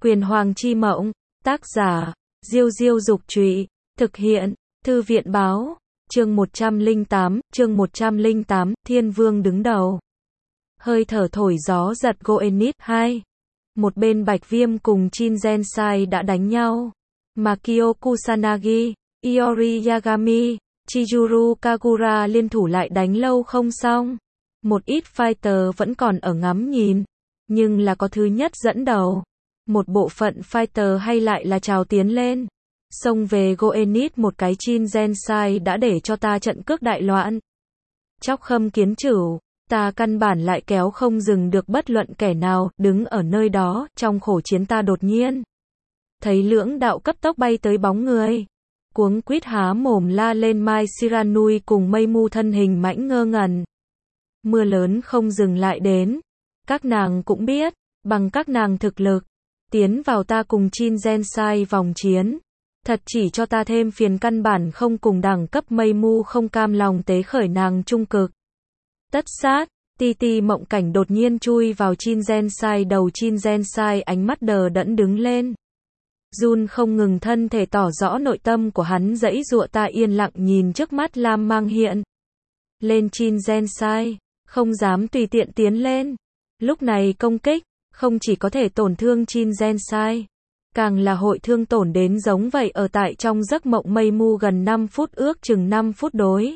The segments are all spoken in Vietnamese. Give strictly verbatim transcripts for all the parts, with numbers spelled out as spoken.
Quyền Hoàng Chi Mộng, tác giả, Diêu Diêu Dục Trụy, thực hiện, Thư viện Báo, chương một trăm lẻ tám, chương một trăm lẻ tám, Thiên Vương đứng đầu. Hơi thở thổi gió giật Goenit hai. Một bên Bạch Viêm cùng Shin Gensai đã đánh nhau. Makio Kusanagi, Iori Yagami, Chizuru Kagura liên thủ lại đánh lâu không xong. Một ít fighter vẫn còn ở ngắm nhìn, nhưng là có thứ nhất dẫn đầu. Một bộ phận fighter hay lại là trào tiến lên. Xông về Goenit một cái Shin Gensai đã để cho ta trận cước đại loạn. Chóc khâm kiến chửu, ta căn bản lại kéo không dừng được bất luận kẻ nào, đứng ở nơi đó, trong khổ chiến ta đột nhiên thấy lưỡng đạo cấp tốc bay tới bóng người. Cuống quýt há mồm la lên Mai Shiranui cùng Mây Mu thân hình mãnh ngơ ngẩn. Mưa lớn không dừng lại đến. Các nàng cũng biết, bằng các nàng thực lực, tiến vào ta cùng Shin Gensai vòng chiến. Thật chỉ cho ta thêm phiền, căn bản không cùng đẳng cấp. Mây Mu không cam lòng tế khởi nàng trung cực. Tất sát, ti ti mộng cảnh đột nhiên chui vào Shin Gensai đầu. Shin Gensai ánh mắt đờ đẫn đứng lên. Run không ngừng, thân thể tỏ rõ nội tâm của hắn giãy giụa. Ta yên lặng nhìn trước mắt lam mang hiện lên Shin Gensai, không dám tùy tiện tiến lên. Lúc này công kích, không chỉ có thể tổn thương Shin Gensai, càng là hội thương tổn đến giống vậy. Ở tại trong giấc mộng Mây Mu gần năm phút, ước chừng năm phút đối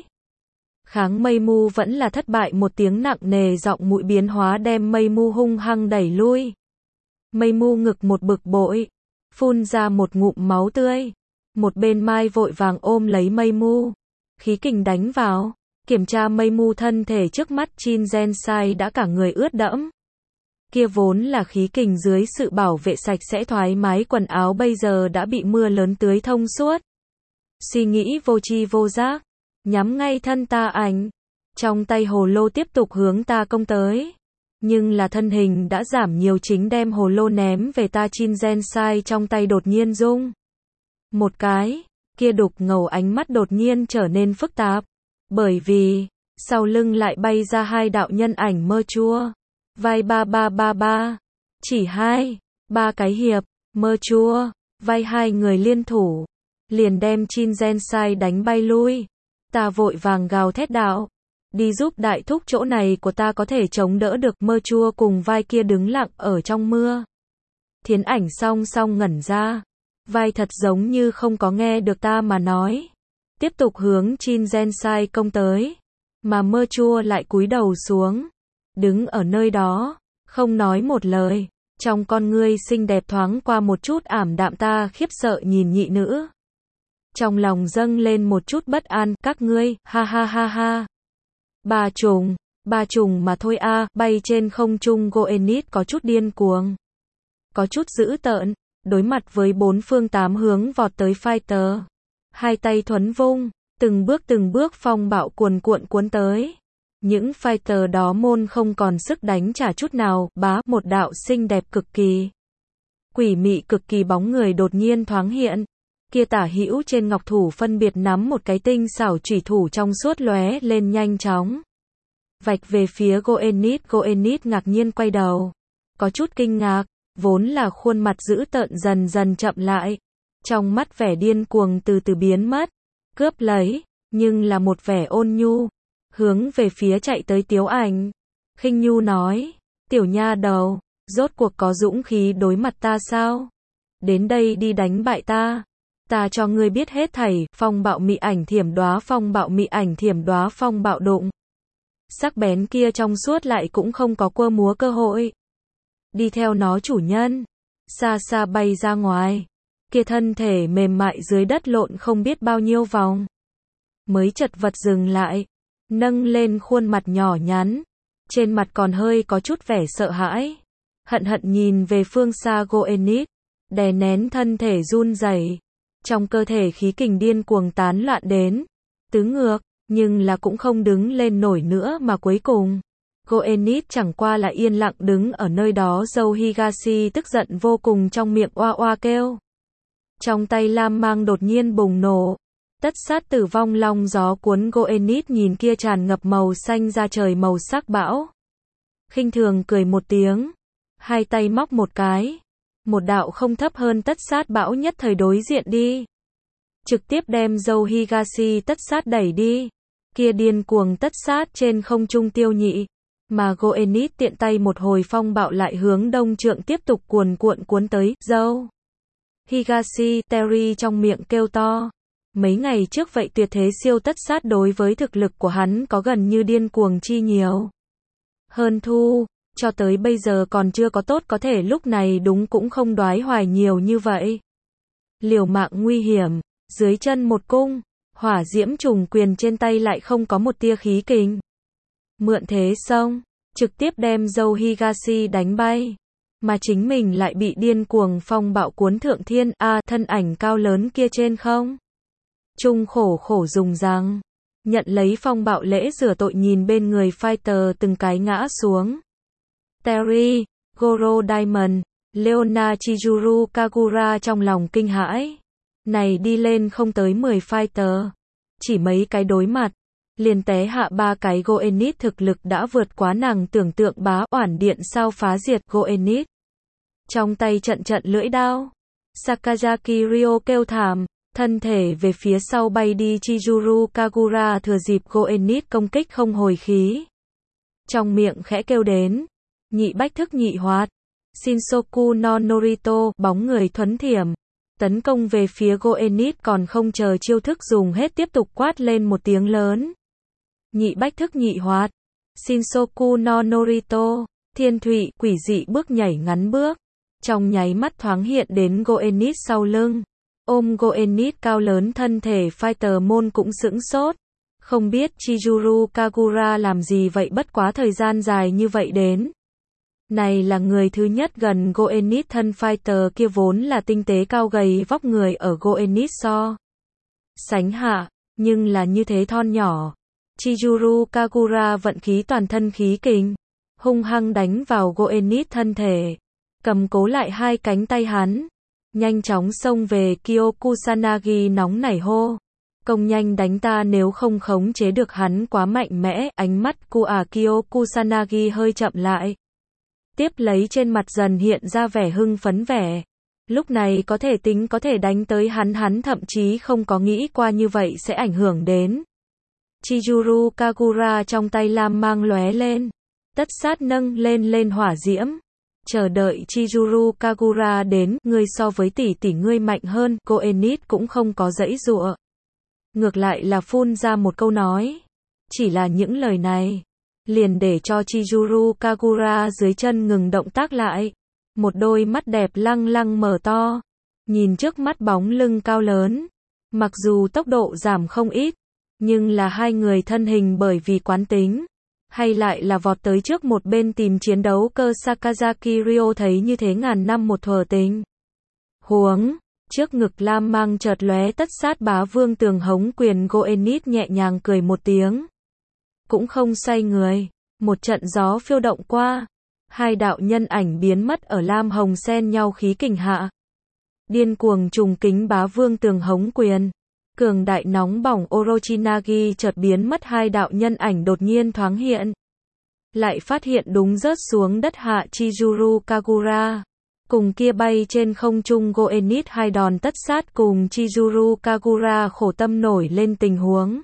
kháng Mây Mu vẫn là thất bại. Một tiếng nặng nề giọng mũi biến hóa đem Mây Mu hung hăng đẩy lui. Mây Mu ngực một bực bội, phun ra một ngụm máu tươi. Một bên Mai vội vàng ôm lấy Mây Mu, khí kình đánh vào, kiểm tra Mây Mu thân thể. Trước mắt Shin Gensai đã cả người ướt đẫm. Kia vốn là khí kình dưới sự bảo vệ sạch sẽ thoải mái quần áo bây giờ đã bị mưa lớn tưới thông suốt. Suy nghĩ vô tri vô giác, nhắm ngay thân ta ảnh, trong tay hồ lô tiếp tục hướng ta công tới. Nhưng là thân hình đã giảm nhiều, chính đem hồ lô ném về ta. Shin Gensai trong tay đột nhiên rung một cái, kia đục ngầu ánh mắt đột nhiên trở nên phức tạp, bởi vì sau lưng lại bay ra hai đạo nhân ảnh mơ chua. Vai ba ba ba ba, chỉ hai, ba cái hiệp, mơ chua, vai hai người liên thủ, liền đem Shin Gensai đánh bay lui. Ta vội vàng gào thét đạo, đi giúp đại thúc, chỗ này của ta có thể chống đỡ được. Mơ chua cùng vai kia đứng lặng ở trong mưa. Thiến ảnh song song ngẩn ra, vai thật giống như không có nghe được ta mà nói, tiếp tục hướng Shin Gensai công tới, mà mơ chua lại cúi đầu xuống, đứng ở nơi đó, không nói một lời. Trong con ngươi xinh đẹp thoáng qua một chút ảm đạm. Ta khiếp sợ nhìn nhị nữ, trong lòng dâng lên một chút bất an. Các ngươi, ha ha ha ha. Ba trùng, ba trùng mà thôi a. À. Bay trên không trung Goenit có chút điên cuồng, có chút dữ tợn, đối mặt với bốn phương tám hướng vọt tới fighter. Hai tay thuấn vung, từng bước từng bước phong bạo cuồn cuộn cuốn tới. Những fighter đó môn không còn sức đánh trả chút nào. Bá, một đạo xinh đẹp cực kỳ, quỷ mị cực kỳ bóng người đột nhiên thoáng hiện. Kia tả hữu trên ngọc thủ phân biệt nắm một cái tinh xảo chủy thủ trong suốt, lóe lên nhanh chóng vạch về phía Goenit. Goenit ngạc nhiên quay đầu, có chút kinh ngạc, vốn là khuôn mặt dữ tợn dần dần chậm lại, trong mắt vẻ điên cuồng từ từ biến mất. Cướp lấy, nhưng là một vẻ ôn nhu, hướng về phía chạy tới Tiếu Ảnh. Khinh nhu nói, tiểu nha đầu, rốt cuộc có dũng khí đối mặt ta sao? Đến đây đi đánh bại ta, ta cho ngươi biết hết thảy. Phong bạo mị ảnh thiểm đóa, phong bạo mị ảnh thiểm đóa, phong bạo đụng. Sắc bén kia trong suốt lại cũng không có quơ múa cơ hội. Đi theo nó chủ nhân, xa xa bay ra ngoài. Kia thân thể mềm mại dưới đất lộn không biết bao nhiêu vòng, mới chật vật dừng lại, nâng lên khuôn mặt nhỏ nhắn, trên mặt còn hơi có chút vẻ sợ hãi, hận hận nhìn về phương xa Goenit, đè nén thân thể run rẩy, trong cơ thể khí kình điên cuồng tán loạn đến tứ ngược, nhưng là cũng không đứng lên nổi nữa. Mà cuối cùng Goenit chẳng qua là yên lặng đứng ở nơi đó. Dâu Higashi tức giận vô cùng, trong miệng oa oa kêu, trong tay lam mang đột nhiên bùng nổ. Tất sát tử vong long gió cuốn. Goenit nhìn kia tràn ngập màu xanh ra trời màu sắc bão, khinh thường cười một tiếng, hai tay móc một cái, một đạo không thấp hơn tất sát bão nhất thời đối diện đi. Trực tiếp đem dâu Higashi tất sát đẩy đi. Kia điên cuồng tất sát trên không trung tiêu nhị. Mà Goenit tiện tay một hồi phong bạo lại hướng đông trượng tiếp tục cuồn cuộn cuốn tới, dâu. Higashi, Terry trong miệng kêu to. Mấy ngày trước vậy tuyệt thế siêu tất sát đối với thực lực của hắn có gần như điên cuồng chi nhiều. Hơn thu, cho tới bây giờ còn chưa có tốt có thể lúc này đúng cũng không đoái hoài nhiều như vậy. Liều mạng nguy hiểm, dưới chân một cung, hỏa diễm trùng quyền trên tay lại không có một tia khí kình. Mượn thế xong, trực tiếp đem dâu Higashi đánh bay. Mà chính mình lại bị điên cuồng phong bạo cuốn thượng thiên, a à, thân ảnh cao lớn kia trên không. Trung khổ khổ dùng răng. Nhận lấy phong bạo lễ rửa tội nhìn bên người fighter từng cái ngã xuống. Terry, Goro Diamond, Leona Chizuru Kagura trong lòng kinh hãi. Này đi lên không tới mười fighter. Chỉ mấy cái đối mặt. Liền té hạ ba cái Goenit thực lực đã vượt quá nàng tưởng tượng bá oản điện sao phá diệt Goenit. Trong tay trận trận lưỡi đao. Sakazaki Ryo kêu thảm. Thân thể về phía sau bay đi Chizuru Kagura thừa dịp Goenit công kích không hồi khí. Trong miệng khẽ kêu đến. Nhị bách thức nhị hoạt. Shinsoku no Norito, bóng người thuấn thiểm. Tấn công về phía Goenit còn không chờ chiêu thức dùng hết tiếp tục quát lên một tiếng lớn. Nhị bách thức nhị hoạt. Shinsoku no Norito, thiên thụy, quỷ dị bước nhảy ngắn bước. Trong nháy mắt thoáng hiện đến Goenit sau lưng. Ôm Goenit cao lớn thân thể fighter môn cũng sững sốt. Không biết Chizuru Kagura làm gì vậy bất quá thời gian dài như vậy đến. Này là người thứ nhất gần Goenit thân fighter kia vốn là tinh tế cao gầy vóc người ở Goenit so. Sánh hạ, nhưng là như thế thon nhỏ. Chizuru Kagura vận khí toàn thân khí kình. Hung hăng đánh vào Goenit thân thể. Cầm cố lại hai cánh tay hắn. Nhanh chóng xông về Kyokusanagi nóng nảy hô. Công nhanh đánh ta nếu không khống chế được hắn quá mạnh mẽ. Ánh mắt của à Kyokusanagi hơi chậm lại. Tiếp lấy trên mặt dần hiện ra vẻ hưng phấn vẻ. Lúc này có thể tính có thể đánh tới hắn hắn thậm chí không có nghĩ qua như vậy sẽ ảnh hưởng đến. Chizuru Kagura trong tay lam mang lóe lên. Tất sát nâng lên lên hỏa diễm. Chờ đợi Chizuru Kagura đến, ngươi so với tỷ tỷ ngươi mạnh hơn, Goenit cũng không có giãy giụa. Ngược lại là phun ra một câu nói. Chỉ là những lời này. Liền để cho Chizuru Kagura dưới chân ngừng động tác lại. Một đôi mắt đẹp lăng lăng mở to. Nhìn trước mắt bóng lưng cao lớn. Mặc dù tốc độ giảm không ít. Nhưng là hai người thân hình bởi vì quán tính. Hay lại là vọt tới trước một bên tìm chiến đấu cơ Sakazaki Ryo thấy như thế ngàn năm một thuở tình. Huống. Trước ngực lam mang chợt lóe tất sát bá vương tường hống quyền Goenit nhẹ nhàng cười một tiếng. Cũng không xoay người. Một trận gió phiêu động qua. Hai đạo nhân ảnh biến mất ở lam hồng xen nhau khí kình hạ. Điên cuồng trùng kính bá vương tường hống quyền. Cường đại nóng bỏng Orochinagi chợt biến mất hai đạo nhân ảnh đột nhiên thoáng hiện. Lại phát hiện đúng rớt xuống đất hạ Chizuru Kagura. Cùng kia bay trên không trung Goenit hai đòn tất sát cùng Chizuru Kagura khổ tâm nổi lên tình huống.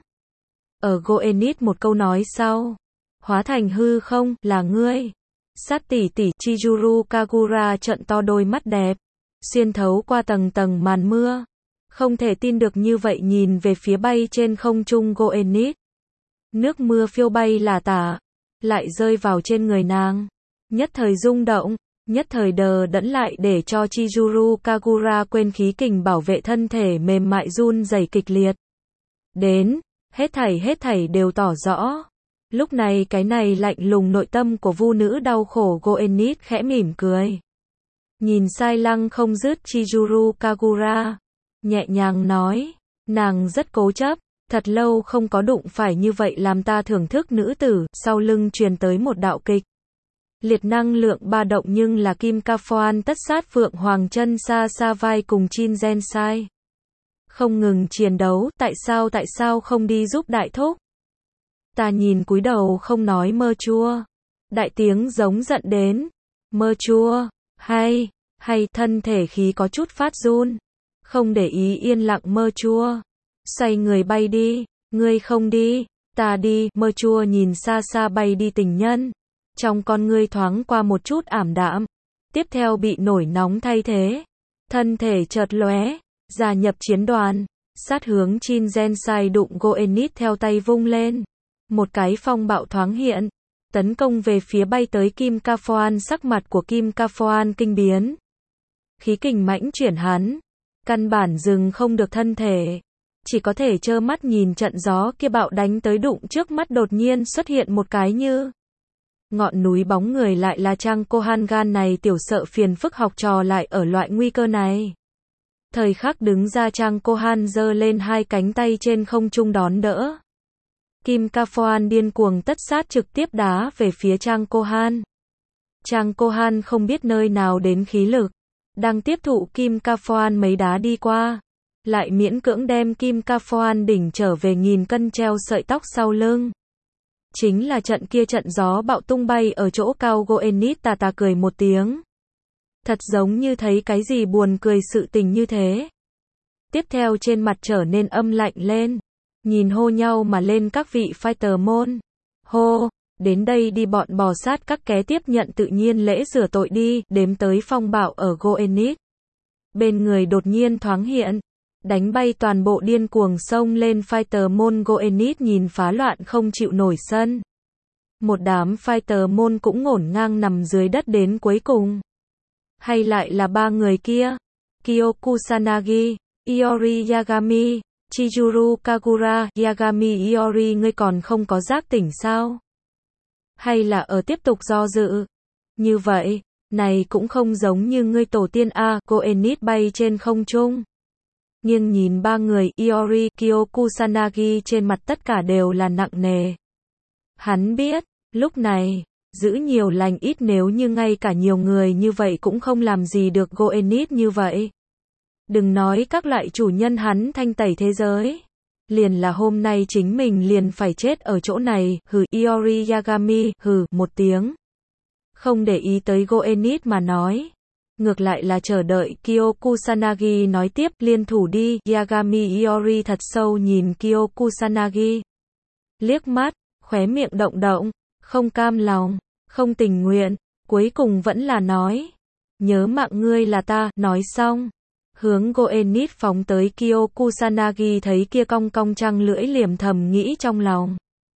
Ở Goenit một câu nói sau. Hóa thành hư không, là ngươi. Sát tỷ tỷ Chizuru Kagura trợn to đôi mắt đẹp. Xuyên thấu qua tầng tầng màn mưa. Không thể tin được như vậy nhìn về phía bay trên không trung Goenit. Nước mưa phiêu bay là tả. Lại rơi vào trên người nàng. Nhất thời rung động. Nhất thời đờ đẫn lại để cho Chizuru Kagura quên khí kình bảo vệ thân thể mềm mại run rẩy kịch liệt. Đến. Hết thảy hết thảy đều tỏ rõ. Lúc này cái này lạnh lùng nội tâm của vu nữ đau khổ Goenit khẽ mỉm cười. Nhìn sai lăng không dứt Chizuru Kagura. Nhẹ nhàng nói. Nàng rất cố chấp. Thật lâu không có đụng phải như vậy làm ta thưởng thức nữ tử. Sau lưng truyền tới một đạo kịch. Liệt năng lượng ba động nhưng là Kim Ca Phoan tất sát Phượng Hoàng chân xa xa vai cùng Chin Gen Sai. Không ngừng chiến đấu, tại sao tại sao không đi giúp đại thúc? Ta nhìn cúi đầu không nói mơ chua. Đại tiếng giống giận đến. Mơ chua, hay, Hay thân thể khí có chút phát run. Không để ý yên lặng mơ chua. Xoay người bay đi. Ngươi không đi, ta đi. Mơ chua nhìn xa xa bay đi tình nhân. Trong con ngươi thoáng qua một chút ảm đạm. Tiếp theo bị nổi nóng thay thế. Thân thể chợt lóe, gia nhập chiến đoàn. Sát hướng Chin Gensai đụng Goenit theo tay vung lên. Một cái phong bạo thoáng hiện. Tấn công về phía bay tới Kim Ca Phoan. Sắc mặt của Kim Ca Phoan kinh biến. Khí kình mãnh chuyển hắn. Căn bản dừng không được thân thể. Chỉ có thể trơ mắt nhìn trận gió kia bạo đánh tới đụng trước mắt đột nhiên xuất hiện một cái như ngọn núi bóng người lại là Trang Kohan gan này tiểu sợ phiền phức học trò lại ở loại nguy cơ này. Thời khắc đứng ra Trang Kohan giơ lên hai cánh tay trên không trung đón đỡ. Kim Ca Phoan điên cuồng tất sát trực tiếp đá về phía Trang Kohan. Trang Kohan không biết nơi nào đến khí lực. Đang tiếp thụ Kim Ca Phoan mấy đá đi qua. Lại miễn cưỡng đem Kim Ca Phoan đỉnh trở về nghìn cân treo sợi tóc sau lưng. Chính là trận kia trận gió bạo tung bay ở chỗ cao. Goenit tà tà cười một tiếng. Thật giống như thấy cái gì buồn cười sự tình như thế. Tiếp theo trên mặt trở nên âm lạnh lên. Nhìn hô nhau mà lên các vị fighter môn. Hô, đến đây đi bọn bò sát các ké tiếp nhận tự nhiên lễ rửa tội đi. Đếm tới phong bạo ở Goenit. Bên người đột nhiên thoáng hiện. Đánh bay toàn bộ điên cuồng xông lên fighter môn. Goenit nhìn phá loạn không chịu nổi sân. Một đám fighter môn cũng ngổn ngang nằm dưới đất đến cuối cùng. Hay lại là ba người kia? Kyo Kusanagi, Iori Yagami, Chizuru Kagura. Yagami Iori, ngươi còn không có giác tỉnh sao? Hay là ở tiếp tục do dự? Như vậy, này cũng không giống như ngươi tổ tiên a. Goenit bay trên không trung. Nghiêng nhìn ba người Iori, Kyo Kusanagi trên mặt tất cả đều là nặng nề. Hắn biết, lúc này, giữ nhiều lành ít nếu như ngay cả nhiều người như vậy cũng không làm gì được Goenit như vậy. Đừng nói các loại chủ nhân hắn thanh tẩy thế giới. Liền là hôm nay chính mình liền phải chết ở chỗ này. Hừ. Iori Yagami, hừ, một tiếng. Không để ý tới Goenit mà nói. Ngược lại là chờ đợi Kyo Kusanagi nói tiếp. Liên thủ đi. Yagami Iori thật sâu nhìn Kyo Kusanagi. Liếc mắt, khóe miệng động động. Không cam lòng, không tình nguyện. Cuối cùng vẫn là nói. Nhớ mạng ngươi là ta. Nói xong. Hướng Goenit phóng tới. Kyo Kusanagi thấy kia cong cong trăng lưỡi liềm thầm nghĩ trong lòng.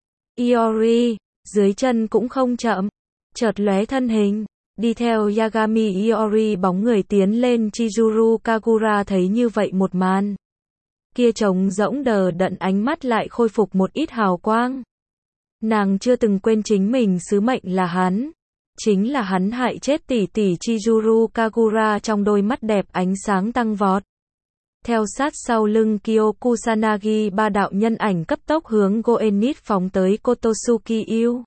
Iori, dưới chân cũng không chậm. Chợt lóe thân hình. Đi theo Yagami Iori bóng người tiến lên. Chizuru Kagura thấy như vậy một màn. Kia trống rỗng đờ đẫn ánh mắt lại khôi phục một ít hào quang. Nàng chưa từng quên chính mình sứ mệnh là hắn. Chính là hắn hại chết tỷ tỷ. Chizuru Kagura trong đôi mắt đẹp ánh sáng tăng vọt. Theo sát sau lưng Kyo Kusanagi ba đạo nhân ảnh cấp tốc hướng Goenit phóng tới. Kotosuki Yêu,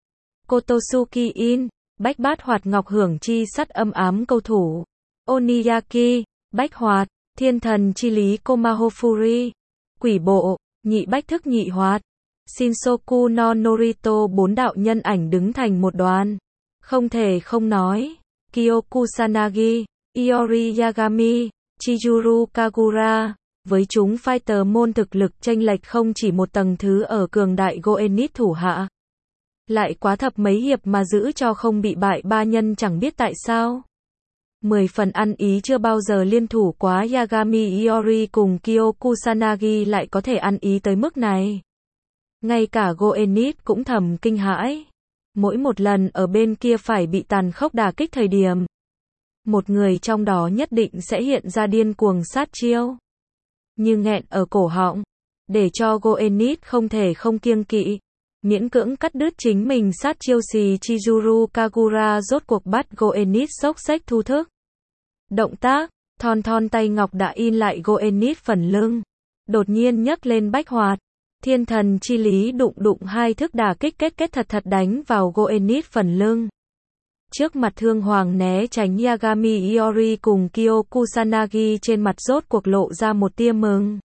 Kotosuki In, Bách Bát Hoạt Ngọc hưởng chi sắt âm ám câu thủ. Oniyaki, Bách Hoạt, Thiên Thần chi lý Komaho Fury, Quỷ Bộ, Nhị Bách Thức Nhị Hoạt, Shinsoku no Norito. Bốn đạo nhân ảnh đứng thành một đoàn. Không thể không nói, Kyo Kusanagi, Iori Yagami, Chizuru Kagura, với chúng fighter môn thực lực chênh lệch không chỉ một tầng thứ ở cường đại Goenit thủ hạ. Lại quá thập mấy hiệp mà giữ cho không bị bại ba nhân chẳng biết tại sao. Mười phần ăn ý chưa bao giờ liên thủ quá. Yagami Iori cùng Kyo Kusanagi lại có thể ăn ý tới mức này. Ngay cả Goenit cũng thầm kinh hãi. Mỗi một lần ở bên kia phải bị tàn khốc đả kích thời điểm. Một người trong đó nhất định sẽ hiện ra điên cuồng sát chiêu. Như nghẹn ở cổ họng. Để cho Goenit không thể không kiêng kỵ. Miễn cưỡng cắt đứt chính mình sát chiêu xì. Chizuru Kagura rốt cuộc bắt Goenit xốc xếch thu thức. Động tác, thon thon tay ngọc đã in lại Goenit phần lưng. Đột nhiên nhấc lên Bách Hoạt. Thiên Thần chi lý đụng đụng hai thức đả kích kết kết thật thật đánh vào Goenit phần lưng. Trước mặt thương hoàng né tránh Yagami Iori cùng Kyo Kusanagi trên mặt rốt cuộc lộ ra một tia mừng.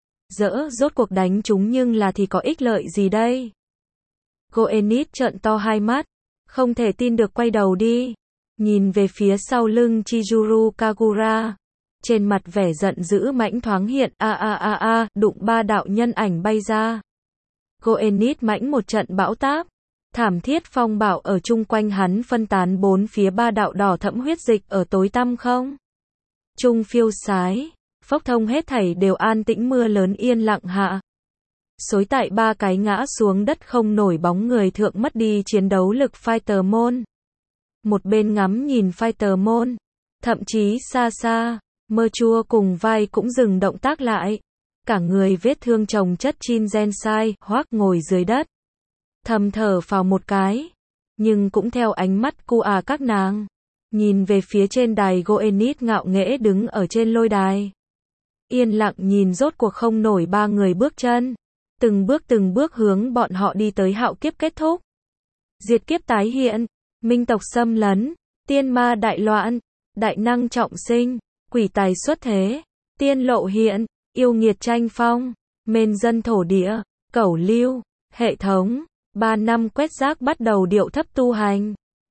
Dỡ rốt cuộc đánh chúng nhưng là thì có ích lợi gì đây? Goenit trợn to hai mắt, không thể tin được quay đầu đi. nhìn về phía sau lưng Chizuru Kagura. Trên mặt vẻ giận dữ mãnh thoáng hiện, a a a a, đụng ba đạo nhân ảnh bay ra. Goenit mãnh một trận bão táp. Thảm thiết phong bạo ở chung quanh hắn phân tán bốn phía ba đạo đỏ thẫm huyết dịch ở tối tăm không. Trung phiêu sái, phốc thông hết thảy đều an tĩnh, mưa lớn yên lặng hạ. Xối tại ba cái ngã xuống đất không nổi bóng người thượng mất đi chiến đấu lực Fighter Môn. Một bên ngắm nhìn Fighter Môn, thậm chí xa xa, Mơ Chua cùng vai cũng dừng động tác lại. Cả người vết thương chồng chất Chin Gensai, hoác ngồi dưới đất. Thầm thở phào một cái, nhưng cũng theo ánh mắt cu à các nàng. Nhìn về phía trên đài, Goenit ngạo nghễ đứng ở trên lôi đài. Yên lặng nhìn rốt cuộc không nổi ba người bước chân. Từng bước từng bước hướng bọn họ đi tới hạo kiếp kết thúc. Diệt kiếp tái hiện, minh tộc xâm lấn, tiên ma đại loạn, đại năng trọng sinh, quỷ tài xuất thế, tiên lộ hiện, yêu nghiệt tranh phong, mên dân thổ địa, cẩu lưu, hệ thống. Ba năm quét rác bắt đầu điệu thấp tu hành.